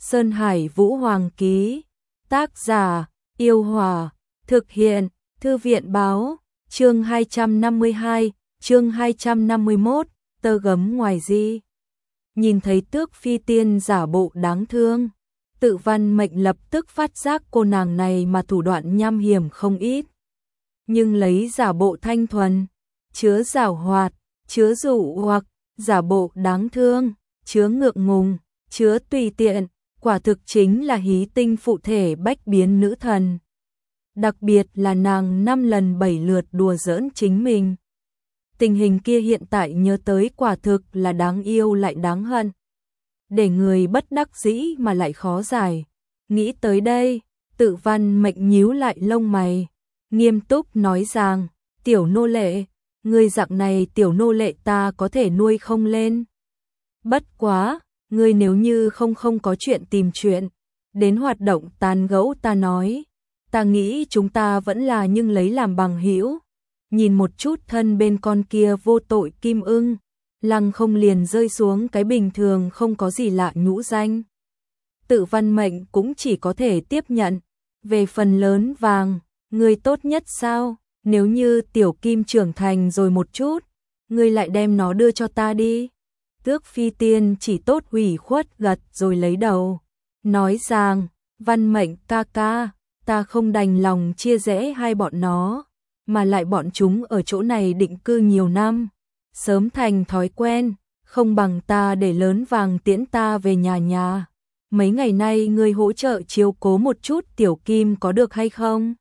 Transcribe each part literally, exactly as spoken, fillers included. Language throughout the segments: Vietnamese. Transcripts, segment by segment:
Sơn Hải Vũ Hoàng ký. Tác giả, Yêu Hòa. Thực hiện, Thư viện Báo. Chương hai trăm năm mươi hai, chương hai trăm năm mươi mốt, tơ gấm ngoài di. Nhìn thấy Tước Phi Tiên giả bộ đáng thương, Tự Văn Mệnh lập tức phát giác cô nàng này mà thủ đoạn nham hiểm không ít. Nhưng lấy giả bộ thanh thuần, chứa giảo hoạt, chứa dụ hoặc, giả bộ đáng thương, chứa ngượng ngùng, chứa tùy tiện, quả thực chính là hí tinh phụ thể bách biến nữ thần. Đặc biệt là nàng năm lần bảy lượt đùa giỡn chính mình. Tình hình kia hiện tại nhớ tới quả thực là đáng yêu lại đáng hận. Để người bất đắc dĩ mà lại khó giải. Nghĩ tới đây, Tự Văn Mệnh nhíu lại lông mày, nghiêm túc nói rằng, tiểu nô lệ, ngươi dạng này tiểu nô lệ ta có thể nuôi không lên. Bất quá, ngươi nếu như không không có chuyện tìm chuyện, đến hoạt động tán gẫu ta nói, ta nghĩ chúng ta vẫn là nhưng lấy làm bằng hữu. Nhìn một chút thân bên con kia vô tội kim ưng, Lăng Không liền rơi xuống cái bình thường không có gì lạ nhũ danh. Tự Văn Mệnh cũng chỉ có thể tiếp nhận. Về phần lớn vàng, ngươi tốt nhất sao? Nếu như tiểu kim trưởng thành rồi một chút, ngươi lại đem nó đưa cho ta đi. Tước Phi Tiên chỉ tốt ủy khuất gật rồi lấy đầu, nói rằng, Văn Mệnh ca ca, ta không đành lòng chia rẽ hai bọn nó, mà lại bọn chúng ở chỗ này định cư nhiều năm, sớm thành thói quen, không bằng ta để lớn vàng tiễn ta về nhà nhà. Mấy ngày nay ngươi hỗ trợ chiếu cố một chút tiểu kim có được hay không?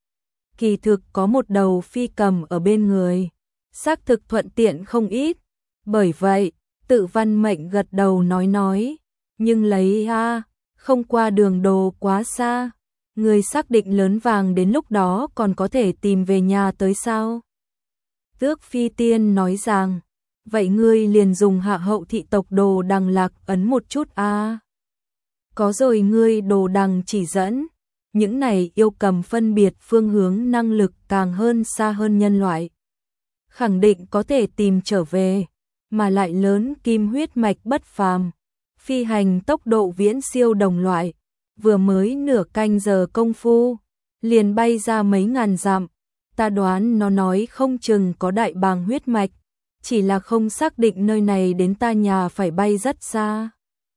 Kỳ thực có một đầu phi cầm ở bên người, xác thực thuận tiện không ít, bởi vậy, Tự Văn Mệnh gật đầu nói nói, nhưng lấy a, không qua đường đồ quá xa. Người xác định lớn vàng đến lúc đó còn có thể tìm về nhà tới sao? Tước Phi Tiên nói rằng, vậy ngươi liền dùng hạ hậu thị tộc đồ đằng lạc ấn một chút a. Có rồi ngươi đồ đằng chỉ dẫn, những này yêu cầm phân biệt phương hướng năng lực càng hơn xa hơn nhân loại. Khẳng định có thể tìm trở về, mà lại lớn kim huyết mạch bất phàm, phi hành tốc độ viễn siêu đồng loại. Vừa mới nửa canh giờ công phu, liền bay ra mấy ngàn dặm, ta đoán nó nói không chừng có đại bàng huyết mạch, chỉ là không xác định nơi này đến ta nhà phải bay rất xa.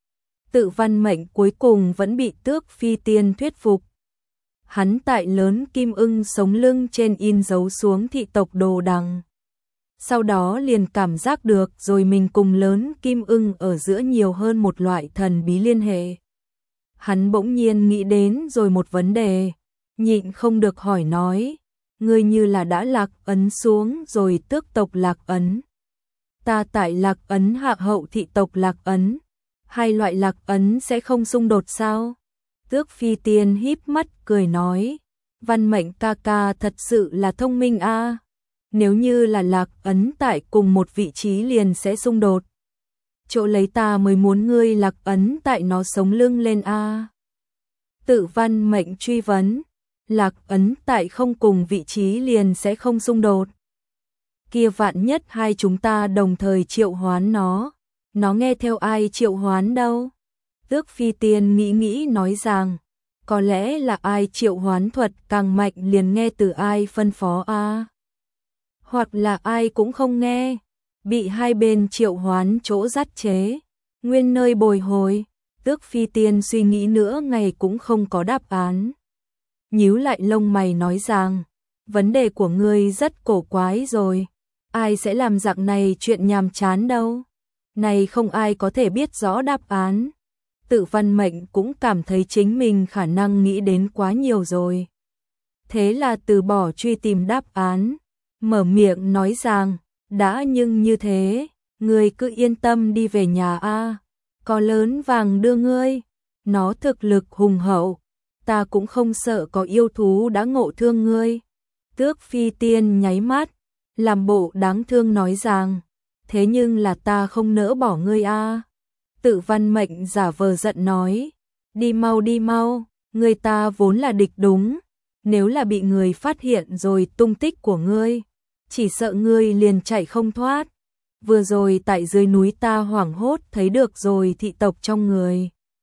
Tự Văn Mệnh cuối cùng vẫn bị Tước Phi Tiên thuyết phục. Hắn tại lớn kim ưng sống lưng trên in dấu xuống thị tộc đồ đằng. Sau đó liền cảm giác được rồi mình cùng lớn kim ưng ở giữa nhiều hơn một loại thần bí liên hệ. Hắn bỗng nhiên nghĩ đến rồi một vấn đề, nhịn không được hỏi nói, ngươi như là đã lạc ấn xuống rồi tước tộc lạc ấn. Ta tại lạc ấn hạ hậu thị tộc lạc ấn, hai loại lạc ấn sẽ không xung đột sao? Tước Phi Tiên híp mắt cười nói, Văn Mệnh ca ca thật sự là thông minh a. Nếu như là lạc ấn tại cùng một vị trí liền sẽ xung đột. Chỗ lấy ta mới muốn ngươi lạc ấn tại nó sống lưng lên a. Tự Văn Mệnh truy vấn, lạc ấn tại không cùng vị trí liền sẽ không xung đột. Kia vạn nhất hai chúng ta đồng thời triệu hoán nó, nó nghe theo ai triệu hoán đâu? Tước Phi Tiên nghĩ nghĩ nói rằng, có lẽ là ai triệu hoán thuật càng mạnh liền nghe từ ai phân phó a. Hoặc là ai cũng không nghe, bị hai bên triệu hoán chỗ dắt chế, nguyên nơi bồi hồi. Tước Phi Tiên suy nghĩ nữa ngày cũng không có đáp án. Nhíu lại lông mày nói rằng, vấn đề của ngươi rất cổ quái rồi, ai sẽ làm dạng này chuyện nhàm chán đâu. Này không ai có thể biết rõ đáp án. Tự Văn Mệnh cũng cảm thấy chính mình khả năng nghĩ đến quá nhiều rồi. Thế là từ bỏ truy tìm đáp án, mở miệng nói rằng, đã nhưng như thế, ngươi cứ yên tâm đi về nhà a, có lớn vàng đưa ngươi, nó thực lực hùng hậu, ta cũng không sợ có yêu thú đã ngộ thương ngươi. Tước Phi Tiên nháy mắt, làm bộ đáng thương nói rằng, thế nhưng là ta không nỡ bỏ ngươi a. Tự Văn Mệnh giả vờ giận nói, đi mau đi mau, người ta vốn là địch đúng, nếu là bị người phát hiện rồi tung tích của ngươi, chỉ sợ ngươi liền chạy không thoát. Vừa rồi tại dưới núi ta hoảng hốt thấy được rồi thị tộc trong người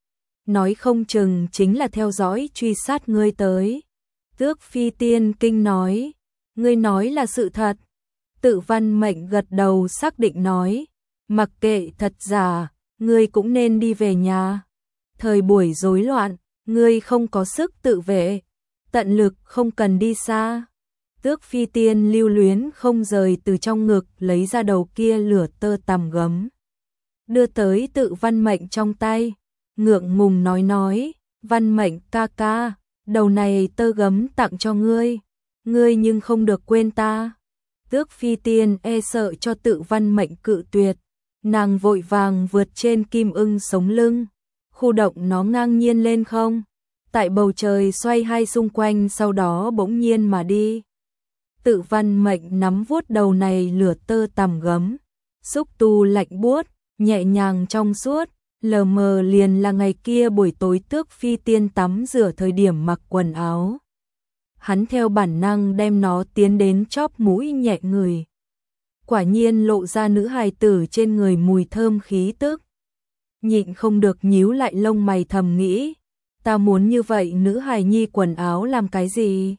nói không chừng chính là theo dõi truy sát ngươi tới. Tước Phi Tiên kinh nói, ngươi nói là sự thật. Tự Văn Mệnh gật đầu xác định nói, mặc kệ thật giả, ngươi cũng nên đi về nhà. Thời buổi rối loạn, ngươi không có sức tự vệ, tận lực không cần đi xa. Tước Phi Tiên lưu luyến không rời từ trong ngực lấy ra đầu kia lửa tơ tằm gấm, đưa tới Tự Văn Mệnh trong tay, ngượng ngùng nói nói, Văn Mệnh ca ca, đầu này tơ gấm tặng cho ngươi, ngươi nhưng không được quên ta. Tước Phi Tiên e sợ cho Tự Văn Mệnh cự tuyệt, nàng vội vàng vượt trên kim ưng sống lưng, khu động nó ngang nhiên lên không, tại bầu trời xoay hai xung quanh sau đó bỗng nhiên mà đi. Tự Văn Mệnh nắm vuốt đầu này lửa tơ tằm gấm, xúc tu lạnh buốt, nhẹ nhàng trong suốt, lờ mờ liền là ngày kia buổi tối Tước Phi Tiên tắm rửa thời điểm mặc quần áo. Hắn theo bản năng đem nó tiến đến chóp mũi nhẹ người. Quả nhiên lộ ra nữ hài tử trên người mùi thơm khí tức. Nhịn không được nhíu lại lông mày thầm nghĩ, ta muốn như vậy nữ hài nhi quần áo làm cái gì?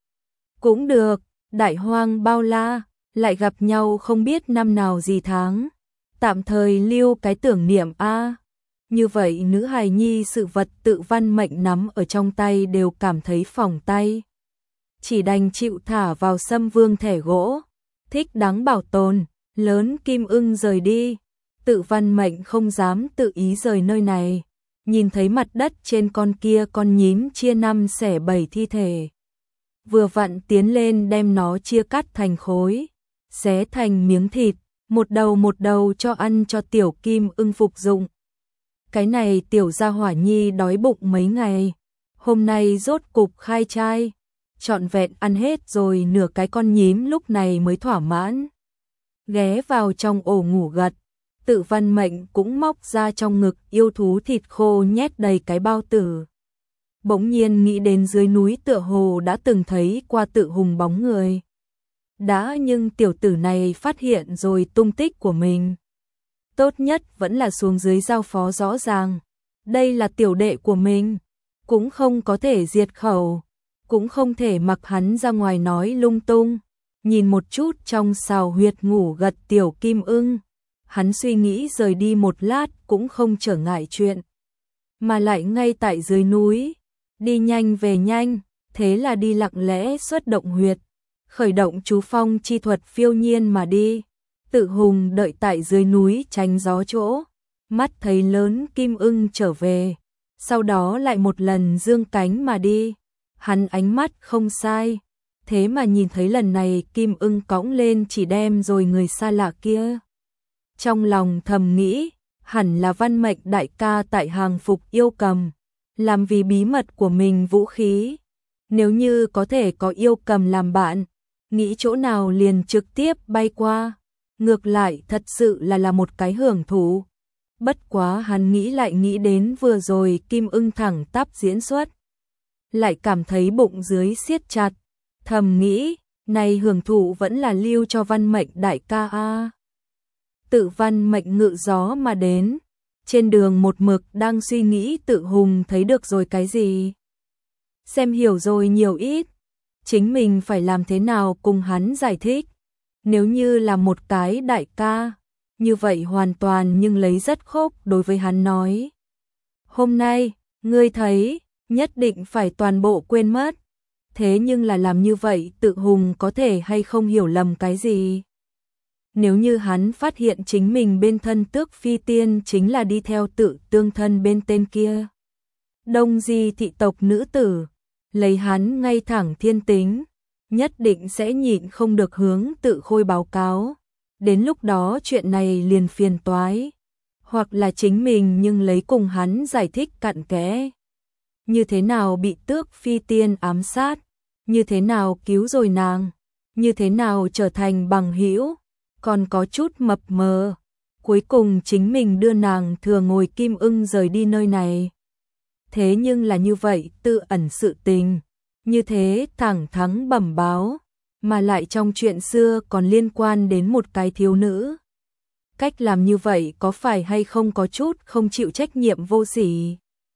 Cũng được, đại hoang bao la, lại gặp nhau không biết năm nào gì tháng. Tạm thời lưu cái tưởng niệm a. Như vậy nữ hài nhi sự vật Tự Văn Mệnh nắm ở trong tay đều cảm thấy phỏng tay. Chỉ đành chịu thả vào Sâm Vương thẻ gỗ, thích đáng bảo tồn, lớn kim ưng rời đi. Tự Văn Mệnh không dám tự ý rời nơi này, nhìn thấy mặt đất trên con kia con nhím chia năm xẻ bảy thi thể. Vừa vặn tiến lên đem nó chia cắt thành khối, xé thành miếng thịt, một đầu một đầu cho ăn cho tiểu kim ưng phục dụng. Cái này tiểu gia hỏa nhi đói bụng mấy ngày, hôm nay rốt cục khai trai, trọn vẹn ăn hết rồi nửa cái con nhím lúc này mới thỏa mãn. Ghé vào trong ổ ngủ gật, Tự Văn Mệnh cũng móc ra trong ngực yêu thú thịt khô nhét đầy cái bao tử. Bỗng nhiên nghĩ đến dưới núi tựa hồ đã từng thấy qua Tự Hùng bóng người. Đã nhưng tiểu tử này phát hiện rồi tung tích của mình. Tốt nhất vẫn là xuống dưới giao phó rõ ràng. Đây là tiểu đệ của mình, cũng không có thể diệt khẩu, cũng không thể mặc hắn ra ngoài nói lung tung. Nhìn một chút trong sào huyệt ngủ gật tiểu kim ưng, hắn suy nghĩ rời đi một lát cũng không trở ngại chuyện. Mà lại ngay tại dưới núi, đi nhanh về nhanh, thế là đi lặng lẽ xuất động huyệt, khởi động chú phong chi thuật phiêu nhiên mà đi. Tự Hùng đợi tại dưới núi tránh gió chỗ, mắt thấy lớn kim ưng trở về, sau đó lại một lần dương cánh mà đi. Hắn ánh mắt không sai, thế mà nhìn thấy lần này kim ưng cõng lên chỉ đem rồi người xa lạ kia. Trong lòng thầm nghĩ, hẳn là Văn Mệnh đại ca tại hàng phục yêu cầm, làm vì bí mật của mình vũ khí. Nếu như có thể có yêu cầm làm bạn, nghĩ chỗ nào liền trực tiếp bay qua. Ngược lại thật sự là là một cái hưởng thụ. Bất quá hắn nghĩ lại nghĩ đến vừa rồi kim ưng thẳng tắp diễn xuất, lại cảm thấy bụng dưới siết chặt, thầm nghĩ, này hưởng thụ vẫn là lưu cho Văn Mệnh đại ca a. Tự Văn Mệnh ngự gió mà đến, trên đường một mực đang suy nghĩ Tự Hùng thấy được rồi cái gì, xem hiểu rồi nhiều ít, chính mình phải làm thế nào cùng hắn giải thích. Nếu như là một cái đại ca, như vậy hoàn toàn nhưng lấy rất khốc đối với hắn nói. Hôm nay, ngươi thấy, nhất định phải toàn bộ quên mất. Thế nhưng là làm như vậy Tự Hùng có thể hay không hiểu lầm cái gì? Nếu như hắn phát hiện chính mình bên thân Tước Phi Tiên chính là đi theo Tự tương thân bên tên kia. Đông Di thị tộc nữ tử, lấy hắn ngay thẳng thiên tính, nhất định sẽ nhịn không được hướng Tự Khôi báo cáo. Đến lúc đó chuyện này liền phiền toái. Hoặc là chính mình nhưng lấy cùng hắn giải thích cặn kẽ. Như thế nào bị Tước Phi Tiên ám sát, như thế nào cứu rồi nàng, như thế nào trở thành bằng hữu, còn có chút mập mờ. Cuối cùng chính mình đưa nàng thừa ngồi kim ưng rời đi nơi này. Thế nhưng là như vậy tự ẩn sự tình, như thế thẳng thắn bẩm báo, mà lại trong chuyện xưa còn liên quan đến một cái thiếu nữ. Cách làm như vậy có phải hay không có chút không chịu trách nhiệm vô sỉ?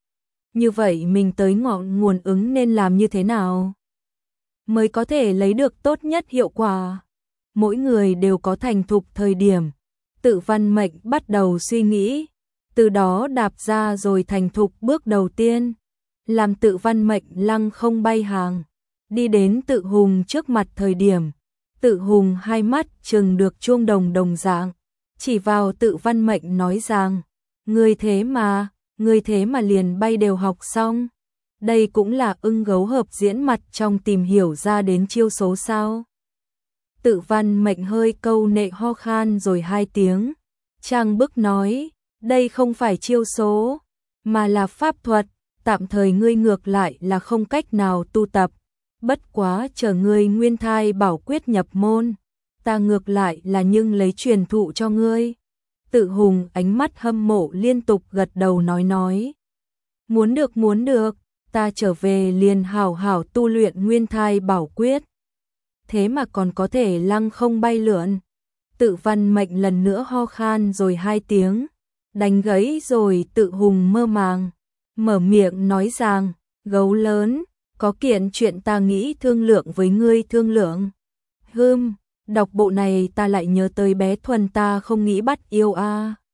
Như vậy mình tới ngọn nguồn ứng nên làm như thế nào mới có thể lấy được tốt nhất hiệu quả? Mỗi người đều có thành thục thời điểm. Tự Văn Mệnh bắt đầu suy nghĩ, từ đó đạp ra rồi thành thục bước đầu tiên. Làm Tự Văn Mệnh lăng không bay hàng, đi đến Tự Hùng trước mặt thời điểm. Tự Hùng hai mắt trừng được chuông đồng đồng dạng, chỉ vào Tự Văn Mệnh nói rằng, ngươi thế mà, ngươi thế mà liền bay đều học xong. Đây cũng là ưng gấu hợp diễn mặt trong tìm hiểu ra đến chiêu số sao. Tự Văn Mệnh hơi câu nệ ho khan rồi hai tiếng. Trang bức nói, đây không phải chiêu số, mà là pháp thuật, tạm thời ngươi ngược lại là không cách nào tu tập. Bất quá chờ ngươi nguyên thai bảo quyết nhập môn, ta ngược lại là nhưng lấy truyền thụ cho ngươi. Tự Hùng ánh mắt hâm mộ liên tục gật đầu nói nói. Muốn được muốn được, ta trở về liền hảo hảo tu luyện nguyên thai bảo quyết. Thế mà còn có thể lăng không bay lượn. Tự Văn Mệnh lần nữa ho khan rồi hai tiếng, đánh gãy rồi Tự Hùng mơ màng, mở miệng nói rằng, gấu lớn, có kiện chuyện ta nghĩ thương lượng với ngươi thương lượng. Hừm, đọc bộ này ta lại nhớ tới bé Thuần ta không nghĩ bắt yêu a. À.